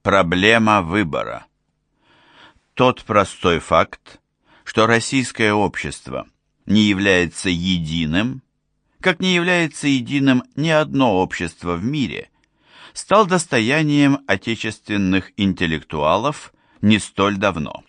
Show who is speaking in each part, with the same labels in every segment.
Speaker 1: Проблема выбора. Тот простой факт, что российское общество не является единым, как не является единым ни одно общество в мире, стал достоянием отечественных интеллектуалов не столь давно.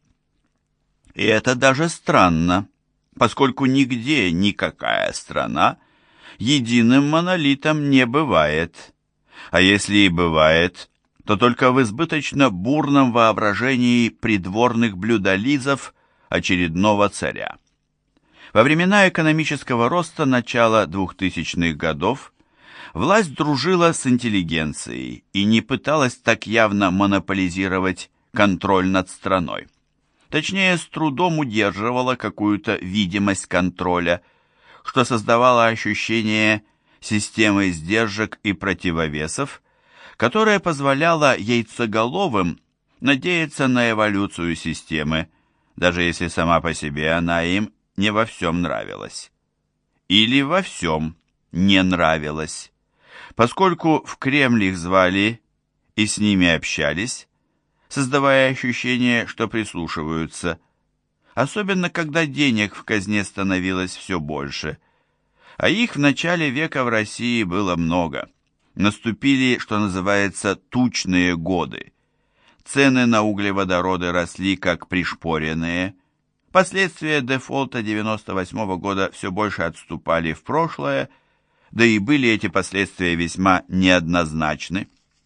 Speaker 1: И это даже странно, поскольку нигде никакая страна единым монолитом не бывает, а если и бывает, то только в избыточно бурном воображении придворных блюдолизов очередного царя. Во времена экономического роста начала 2000-х годов власть дружила с интеллигенцией и не пыталась так явно монополизировать контроль над страной. Точнее, с трудом удерживала какую-то видимость контроля, что создавало ощущение системы сдержек и противовесов, которая позволяла яйцеголовым надеяться на эволюцию системы, даже если сама по себе она им не во всем нравилась. Или во всем не нравилась. Поскольку в Кремль их звали и с ними общались, создавая ощущение, что прислушиваются, особенно когда денег в казне становилось все больше, а их в начале века в России было много. Наступили, что называется, тучные годы. Цены на углеводороды росли как пришпоренные. Последствия дефолта 98 года все больше отступали в прошлое, да и были эти последствия весьма неоднозначны.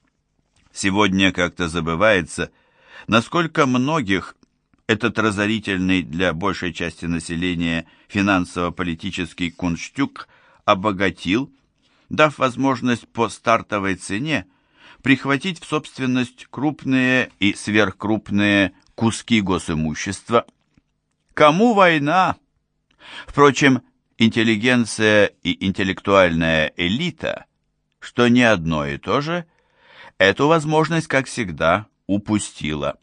Speaker 1: Сегодня как-то забывается, насколько многих этот разорительный для большей части населения финансово-политический кунштюк обогатил, дав возможность по стартовой цене прихватить в собственность крупные и сверхкрупные куски госимущества. Кому война? Впрочем, интеллигенция и интеллектуальная элита, что не одно и то же, эту возможность, как всегда, упустила.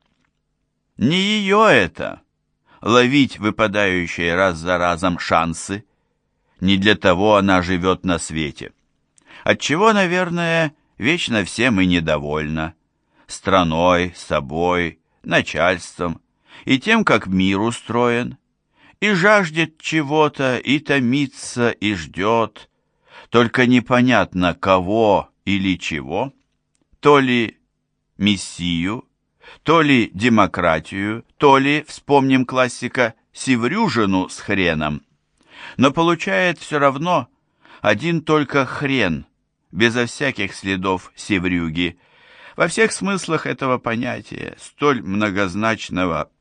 Speaker 1: Не ее это — ловить выпадающие раз за разом шансы. Не для того она живет на свете. Отчего, наверное, вечно всем и недовольна. Страной, собой, начальством и тем, как мир устроен. И жаждет чего-то, и томится, и ждет. Только непонятно, кого или чего. То ли мессию, то ли демократию, то ли, вспомним классика, севрюжину с хреном. Но получает все равно один только хрен, безо всяких следов севрюги, во всех смыслах этого понятия, столь многозначного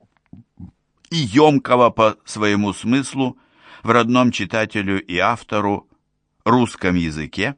Speaker 1: и емкого по своему смыслу в родном читателю и автору русском языке,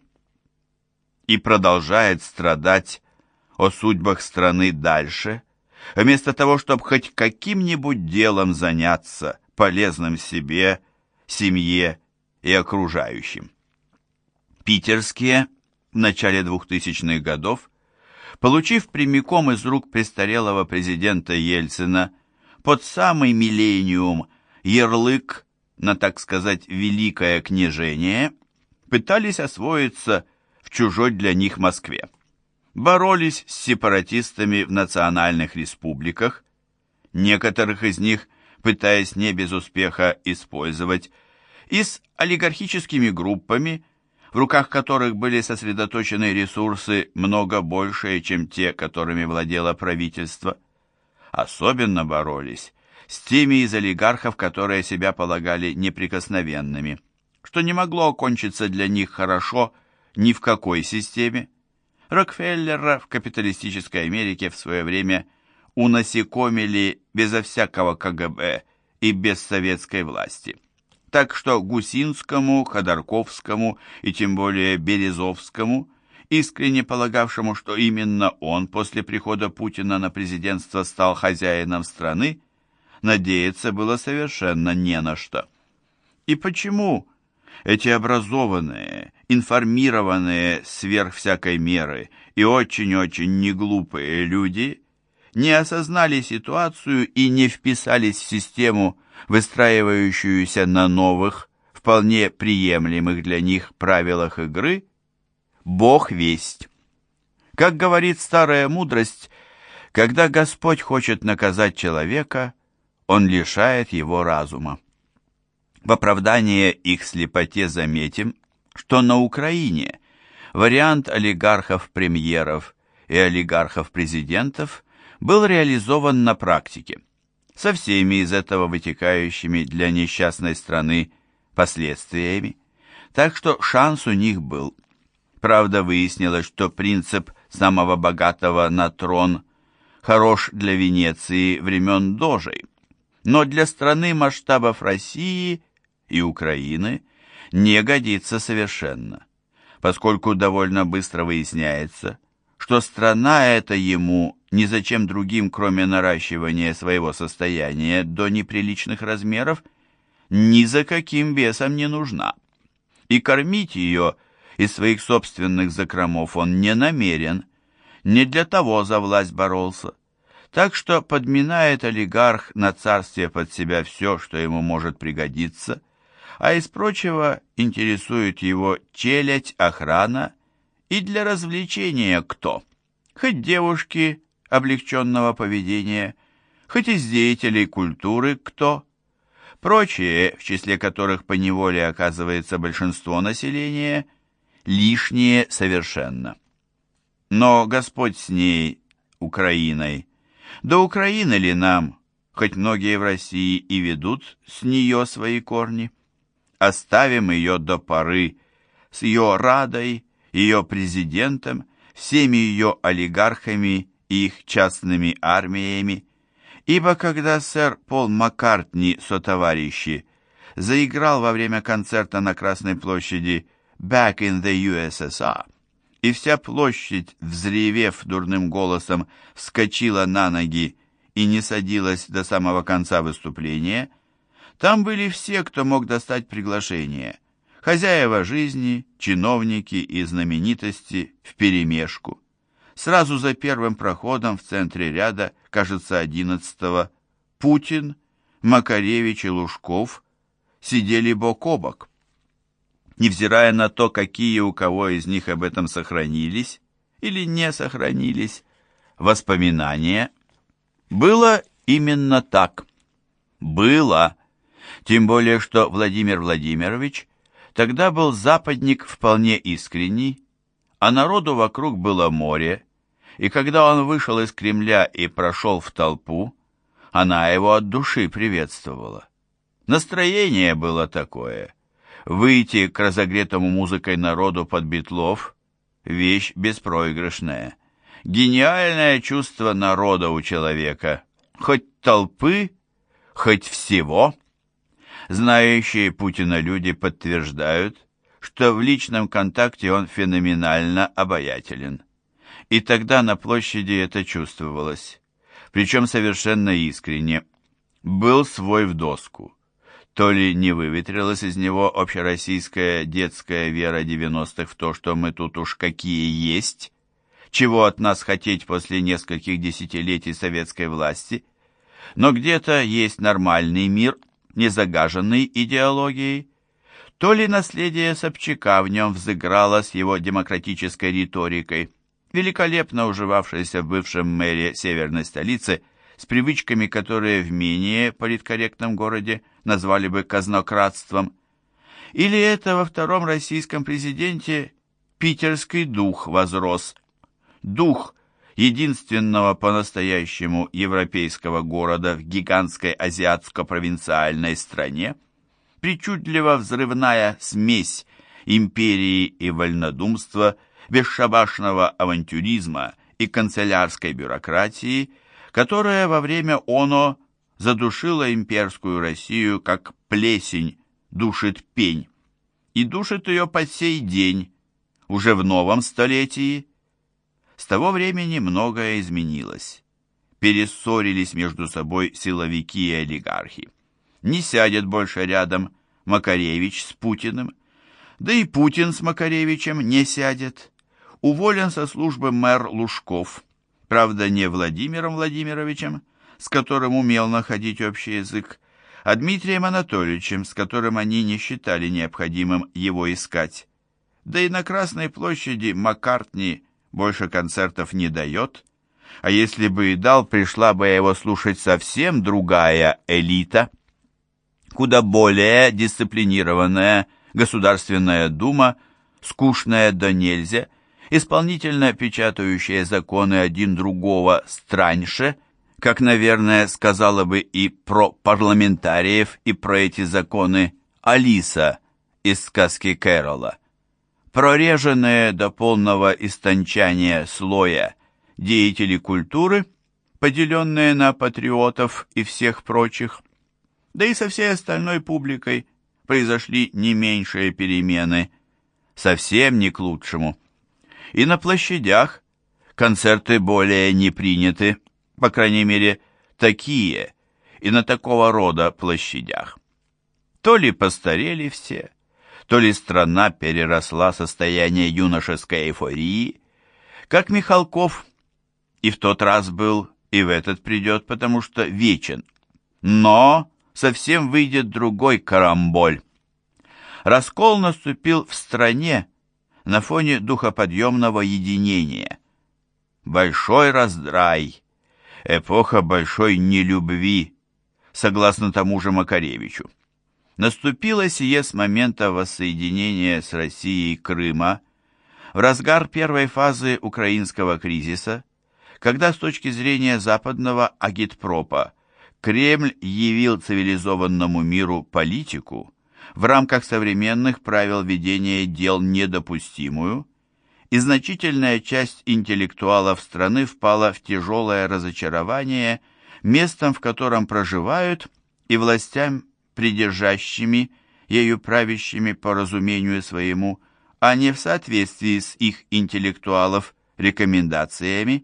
Speaker 1: и продолжает страдать о судьбах страны дальше, вместо того, чтобы хоть каким-нибудь делом заняться, полезным себе, семье и окружающим. Питерские в начале 2000-х годов, получив прямиком из рук престарелого президента Ельцина под самый миллениум ярлык на, так сказать, великое княжение, пытались освоиться в чужой для них Москве. Боролись с сепаратистами в национальных республиках, некоторых из них пытаясь не без успеха использовать, и с олигархическими группами, в руках которых были сосредоточены ресурсы много большие, чем те, которыми владело правительство. Особенно боролись с теми из олигархов, которые себя полагали неприкосновенными, что не могло окончиться для них хорошо ни в какой системе. Рокфеллера в капиталистической Америке в свое время унасекомили безо всякого КГБ и без советской власти. Так что Гусинскому, Ходорковскому и тем более Березовскому, искренне полагавшему, что именно он после прихода Путина на президентство стал хозяином страны, надеяться было совершенно не на что. И почему эти образованные, информированные сверх всякой меры и очень-очень неглупые люди не осознали ситуацию и не вписались в систему, выстраивающуюся на новых, вполне приемлемых для них правилах игры, Бог весть. Как говорит старая мудрость, Когда Господь хочет наказать человека, Он лишает его разума. В оправдание их слепоте заметим, что на Украине вариант олигархов-премьеров и олигархов-президентов был реализован на практике, со всеми из этого вытекающими для несчастной страны последствиями, так что шанс у них был. Правда, выяснилось, что принцип самого богатого на трон хорош для Венеции времен Дожей, но для страны масштабов России и Украины не годится совершенно, поскольку довольно быстро выясняется, что страна эта ему ни за чем другим, кроме наращивания своего состояния до неприличных размеров, ни за каким весом не нужна. И кормить ее из своих собственных закромов он не намерен, не для того за власть боролся. Так что подминает олигарх на царстве под себя все, что ему может пригодиться, а из прочего интересует его челядь, охрана и для развлечения кто? Хоть девушки облегченного поведения, хоть из деятелей культуры кто? Прочие, в числе которых поневоле оказывается большинство населения, лишние совершенно. Но Господь с ней, Украиной. До Украины ли нам, хоть многие в России и ведут с нее свои корни? Оставим ее до поры, с ее Радой, ее президентом, всеми ее олигархами и их частными армиями, ибо когда сэр Пол Маккартни сотоварищи заиграл во время концерта на Красной площади «Back in the USSR», и вся площадь, взревев дурным голосом, вскочила на ноги и не садилась до самого конца выступления, там были все, кто мог достать приглашение, хозяева жизни, чиновники и знаменитости вперемешку. Сразу за первым проходом в центре ряда, кажется, 11-го, Путин, Макаревич и Лужков сидели бок о бок. Невзирая на то, какие у кого из них об этом сохранились или не сохранились воспоминания, было именно так. Было. Тем более, что Владимир Владимирович тогда был западник вполне искренний, а народу вокруг было море, и когда он вышел из Кремля и прошел в толпу, она его от души приветствовала. Настроение было такое. Выйти к разогретому музыкой народу под Битлов – вещь беспроигрышная. Гениальное чувство народа у человека, хоть толпы, хоть всего. Знающие Путина люди подтверждают, что в личном контакте он феноменально обаятелен. И тогда на площади это чувствовалось, причем совершенно искренне. Был свой в доску. То ли не выветрилась из него общероссийская детская вера 90-х в то, что мы тут уж какие есть, чего от нас хотеть после нескольких десятилетий советской власти, но где-то есть нормальный мир, не загаженный идеологией, то ли наследие Собчака в нем взыграло с его демократической риторикой, великолепно уживавшейся в бывшем мэре северной столицы, с привычками, которые в менее политкорректном городе назвали бы казнократством. Или это во втором российском президенте питерский дух возрос. Дух единственного по-настоящему европейского города в гигантской азиатско-провинциальной стране, причудливо взрывная смесь империи и вольнодумства, бесшабашного авантюризма и канцелярской бюрократии, которая во время оно задушила имперскую Россию, как плесень душит пень, и душит ее по сей день, уже в новом столетии. С того времени многое изменилось. Перессорились между собой силовики и олигархи. Не сядет больше рядом Макаревич с Путиным, да и Путин с Макаревичем не сядет. Уволен со службы мэр Лужков, правда, не Владимиром Владимировичем, с которым умел находить общий язык, а Дмитрием Анатольевичем, с которым они не считали необходимым его искать. Да и на Красной площади Маккартни больше концертов не дает, А если бы и дал, пришла бы его слушать совсем другая элита. Куда более дисциплинированная Государственная Дума, скучная до нельзя, исполнительно печатающая законы один другого страньше, как, наверное, сказала бы и про парламентариев, и про эти законы Алиса из сказки Кэрола. Прореженные до полного истончания слоя деятели культуры, поделенные на патриотов и всех прочих, да и со всей остальной публикой произошли не меньшие перемены, совсем не к лучшему. И на площадях концерты более не приняты, по крайней мере, такие, и на такого рода площадях. То ли постарели все, то ли страна переросла состояние юношеской эйфории, как Михалков и в тот раз был, и в этот придет, потому что вечен. Но совсем выйдет другой карамболь. Раскол наступил в стране на фоне духоподъемного единения. Большой раздрай, эпоха большой нелюбви, согласно тому же Макаревичу. Наступило сие с момента воссоединения с Россией Крыма, в разгар первой фазы украинского кризиса, когда с точки зрения западного агитпропа Кремль явил цивилизованному миру политику, в рамках современных правил ведения дел недопустимую, и значительная часть интеллектуалов страны впала в тяжелое разочарование местом, в котором проживают, и властям, придержащими, ею правящими по разумению своему, а не в соответствии с их интеллектуалов рекомендациями.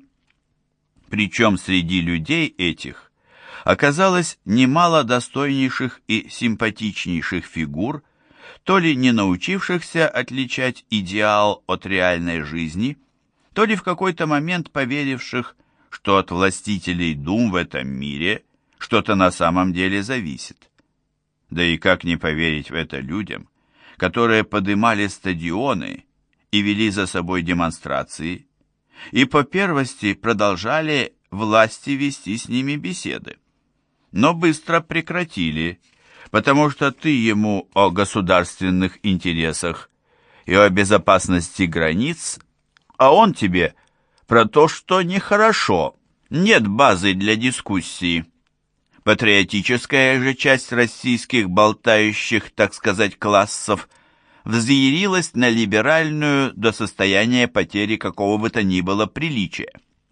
Speaker 1: Причем среди людей этих оказалось немало достойнейших и симпатичнейших фигур, то ли не научившихся отличать идеал от реальной жизни, то ли в какой-то момент поверивших, что от властителей дум в этом мире что-то на самом деле зависит. Да и как не поверить в это людям, которые подымали стадионы и вели за собой демонстрации, и по первости продолжали власти вести с ними беседы. Но быстро прекратили, потому что ты ему о государственных интересах и о безопасности границ, а он тебе про то, что нехорошо, нет базы для дискуссии. Патриотическая же часть российских болтающих, так сказать, классов взъярилась на либеральную до состояния потери какого бы то ни было приличия.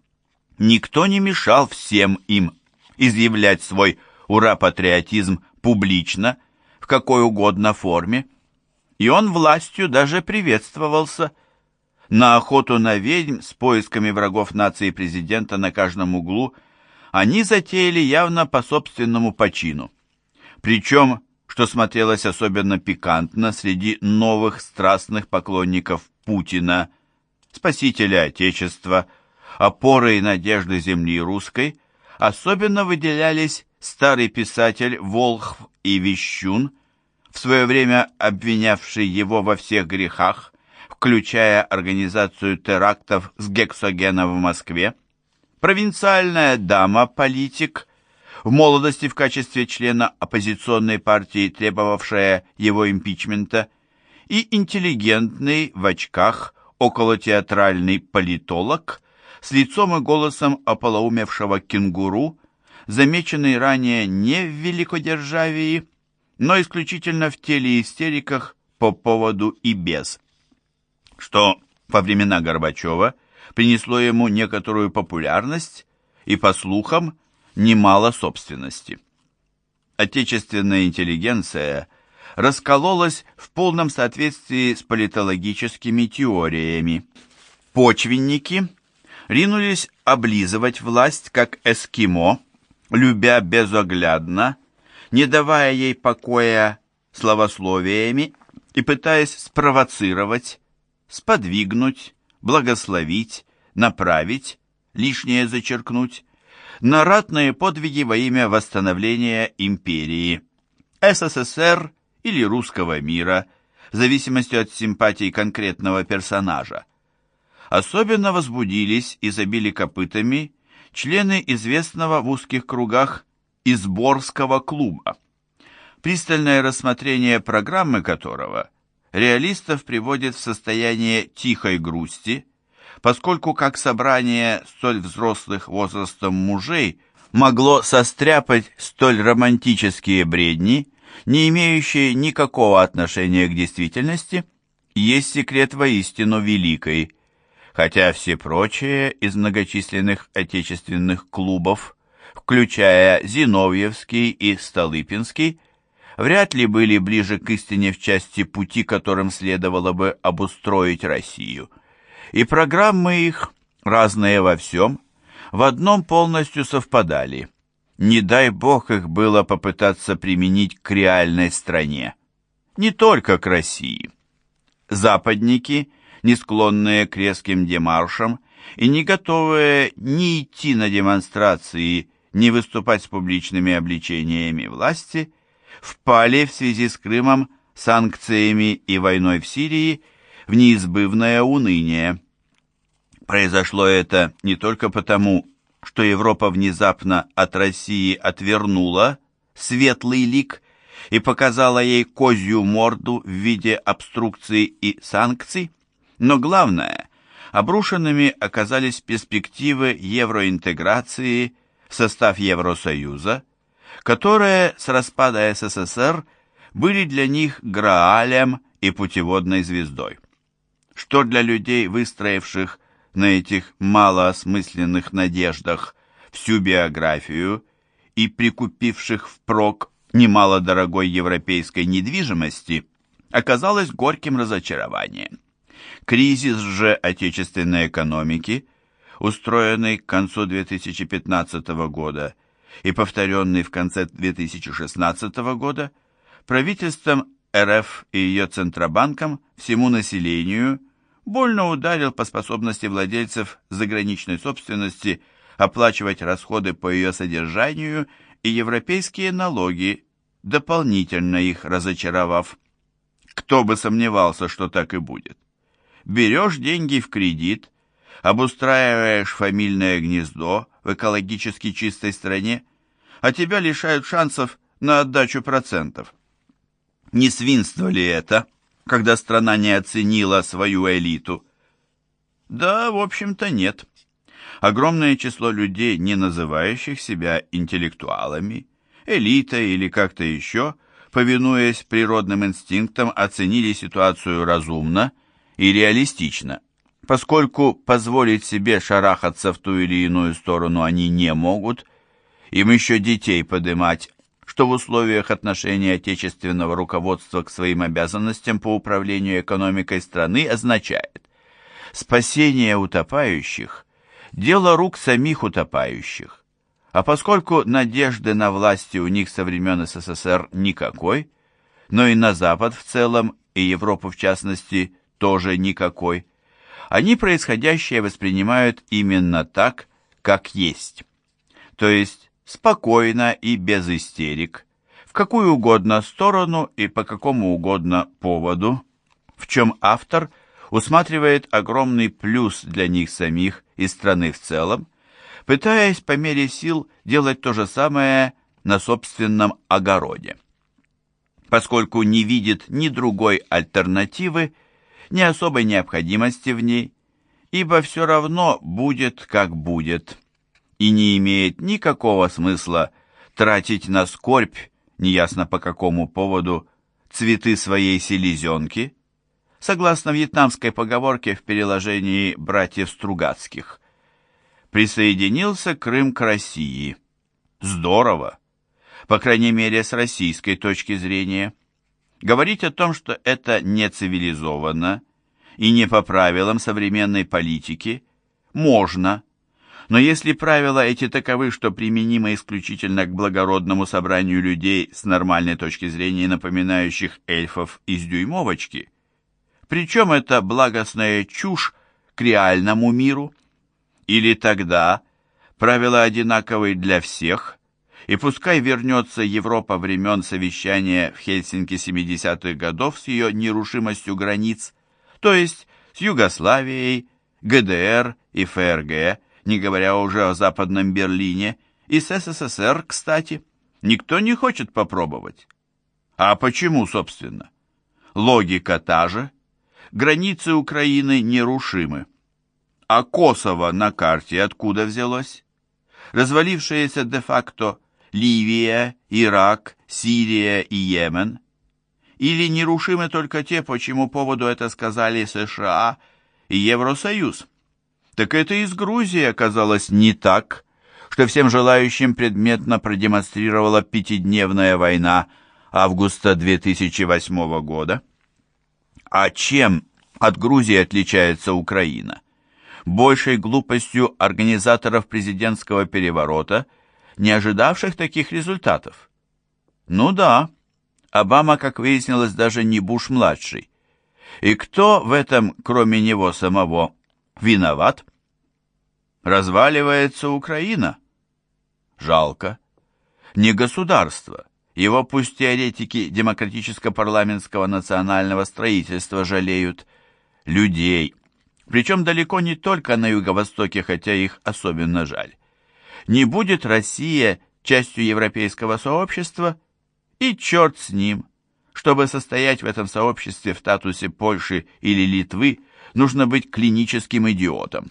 Speaker 1: Никто не мешал всем им изъявлять свой ура-патриотизм публично, в какой угодно форме, и он властью даже приветствовался. На охоту на ведьм с поисками врагов нации президента на каждом углу они затеяли явно по собственному почину. Причем, что смотрелось особенно пикантно среди новых страстных поклонников Путина, спасителя Отечества, опоры и надежды земли русской, особенно выделялись старый писатель Волхв и Вещун, в свое время обвинявший его во всех грехах, включая организацию терактов с Гексогена в Москве, провинциальная дама-политик, в молодости в качестве члена оппозиционной партии, требовавшая его импичмента, и интеллигентный в очках околотеатральный политолог с лицом и голосом ополоумевшего кенгуру, замеченный ранее не в великодержавии, но исключительно в телеистериках по поводу и без, что во времена Горбачева принесло ему некоторую популярность и, по слухам, немало собственности. Отечественная интеллигенция раскололась в полном соответствии с политологическими теориями. Почвенники ринулись облизывать власть как эскимо, любя безоглядно, не давая ей покоя словословиями и пытаясь спровоцировать, сподвигнуть, благословить, направить, лишнее зачеркнуть, на ратные подвиги во имя восстановления империи, СССР или русского мира, в зависимости от симпатий конкретного персонажа. Особенно возбудились и забили копытами члены известного в узких кругах Изборского клуба, пристальное рассмотрение программы которого реалистов приводит в состояние тихой грусти, поскольку как собрание столь взрослых возрастом мужей могло состряпать столь романтические бредни, не имеющие никакого отношения к действительности, есть секрет воистину великой, хотя все прочие из многочисленных отечественных клубов, включая Зиновьевский и Столыпинский, вряд ли были ближе к истине в части пути, которым следовало бы обустроить Россию. И программы их, разные во всем, в одном полностью совпадали. Не дай бог их было попытаться применить к реальной стране. Не только к России. Западники, не склонные к резким демаршам и не готовые ни идти на демонстрации, ни выступать с публичными обличениями власти, впали в связи с Крымом, санкциями и войной в Сирии в неизбывное уныние. Произошло это не только потому, что Европа внезапно от России отвернула светлый лик и показала ей козью морду в виде обструкций и санкций, но главное, обрушенными оказались перспективы евроинтеграции в состав Евросоюза, которые с распада СССР были для них граалем и путеводной звездой. Что для людей, выстроивших на этих малоосмысленных надеждах всю биографию и прикупивших впрок немало дорогой европейской недвижимости, оказалось горьким разочарованием. Кризис же отечественной экономики, устроенный к концу 2015 года и повторенный в конце 2016 года, правительством РФ и ее Центробанком всему населению больно ударил по способности владельцев заграничной собственности оплачивать расходы по ее содержанию и европейские налоги, дополнительно их разочаровав. Кто бы сомневался, что так и будет. Берешь деньги в кредит, обустраиваешь фамильное гнездо в экологически чистой стране, а тебя лишают шансов на отдачу процентов. Не свинство ли это, когда страна не оценила свою элиту? Да, в общем-то, нет. Огромное число людей, не называющих себя интеллектуалами, элитой или как-то еще, повинуясь природным инстинктам, оценили ситуацию разумно и реалистично, поскольку позволить себе шарахаться в ту или иную сторону они не могут, им еще детей подымать, что в условиях отношения отечественного руководства к своим обязанностям по управлению экономикой страны означает спасение утопающих – дело рук самих утопающих. А поскольку надежды на власти у них со времен СССР никакой, но и на Запад в целом, и Европу в частности, тоже никакой, они происходящее воспринимают именно так, как есть. То есть спокойно и без истерик, в какую угодно сторону и по какому угодно поводу, в чем автор усматривает огромный плюс для них самих и страны в целом, пытаясь по мере сил делать то же самое на собственном огороде. Поскольку не видит ни другой альтернативы, ни особой необходимости в ней, ибо все равно будет, как будет, и не имеет никакого смысла тратить на скорбь, неясно по какому поводу, цветы своей селезенки, согласно вьетнамской поговорке в переложении братьев Стругацких. Присоединился Крым к России. Здорово, по крайней мере с российской точки зрения. Говорить о том, что это не цивилизованно и не по правилам современной политики, можно, но если правила эти таковы, что применимы исключительно к благородному собранию людей с нормальной точки зрения, напоминающих эльфов из дюймовочки, причем это благостная чушь к реальному миру, или тогда правила одинаковые для всех, и пускай вернется Европа времен совещания в Хельсинки 70-х годов с ее нерушимостью границ, то есть с Югославией, ГДР и ФРГ, не говоря уже о Западном Берлине, и с СССР, кстати. Никто не хочет попробовать. А почему, собственно? Логика та же. Границы Украины нерушимы. А Косово на карте откуда взялось? Развалившиеся де-факто Ливия, Ирак, Сирия и Йемен? Или нерушимы только те, по чему поводу это сказали США и Евросоюз? Так это и с Грузией оказалось не так, что всем желающим предметно продемонстрировала пятидневная война августа 2008 года. А чем от Грузии отличается Украина? Большей глупостью организаторов президентского переворота, не ожидавших таких результатов. Ну да, Обама, как выяснилось, даже не Буш-младший. И кто в этом, кроме него самого, виноват? Разваливается Украина? Жалко. Не государство. Его пусть теоретики демократическо-парламентского национального строительства жалеют. Людей. Причем далеко не только на Юго-Востоке, хотя их особенно жаль. Не будет Россия частью европейского сообщества, и черт с ним. Чтобы состоять в этом сообществе в статусе Польши или Литвы, нужно быть клиническим идиотом.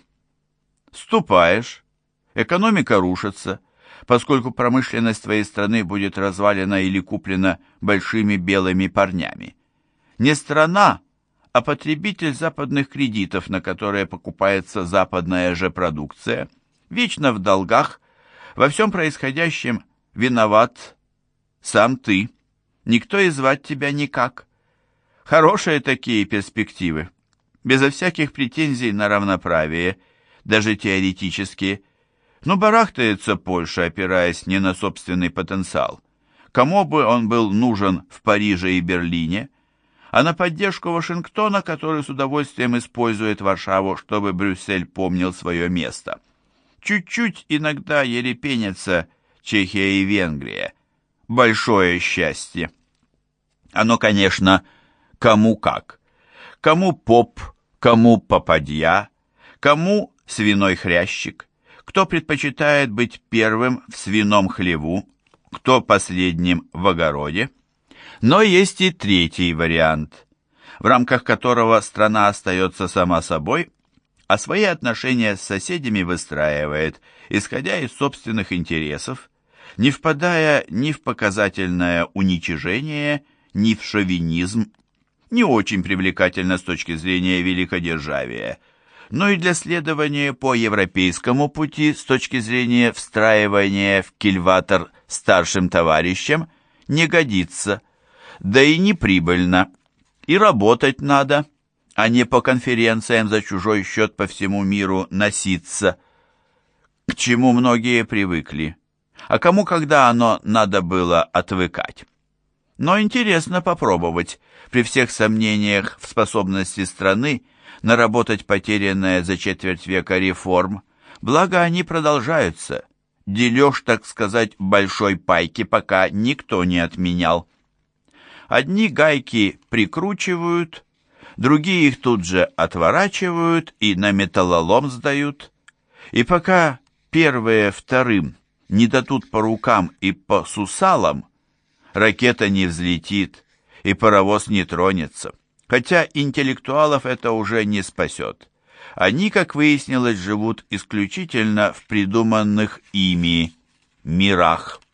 Speaker 1: Вступаешь, экономика рушится, поскольку промышленность твоей страны будет развалена или куплена большими белыми парнями. Не страна, а потребитель западных кредитов, на которые покупается западная же продукция, вечно в долгах, во всем происходящем виноват сам ты. Никто и звать тебя никак. Хорошие такие перспективы. Безо всяких претензий на равноправие, даже теоретические. Но барахтается Польша, опираясь не на собственный потенциал. Кому бы он был нужен в Париже и Берлине, а на поддержку Вашингтона, который с удовольствием использует Варшаву, чтобы Брюссель помнил свое место. Чуть-чуть иногда ерепенятся Чехия и Венгрия. Большое счастье. Оно, конечно, кому как. Кому поп, кому попадья, кому свиной хрящик, кто предпочитает быть первым в свином хлеву, кто последним в огороде. Но есть и третий вариант, в рамках которого страна остается сама собой, а свои отношения с соседями выстраивает, исходя из собственных интересов, не впадая ни в показательное уничижение, ни в шовинизм, не очень привлекательно с точки зрения великодержавия, но и для следования по европейскому пути с точки зрения встраивания в кильватор старшим товарищам не годится, да и не прибыльно, и работать надо, а не по конференциям за чужой счет по всему миру носиться, к чему многие привыкли. А кому когда оно надо было отвыкать? Но интересно попробовать, при всех сомнениях в способности страны наработать потерянное за четверть века реформ, благо они продолжаются. Дележ, так сказать, большой пайки пока никто не отменял. Одни гайки прикручивают, другие их тут же отворачивают и на металлолом сдают. И пока первые вторым не дадут по рукам и по сусалам, ракета не взлетит и паровоз не тронется. Хотя интеллектуалов это уже не спасет. Они, как выяснилось, живут исключительно в придуманных ими мирах.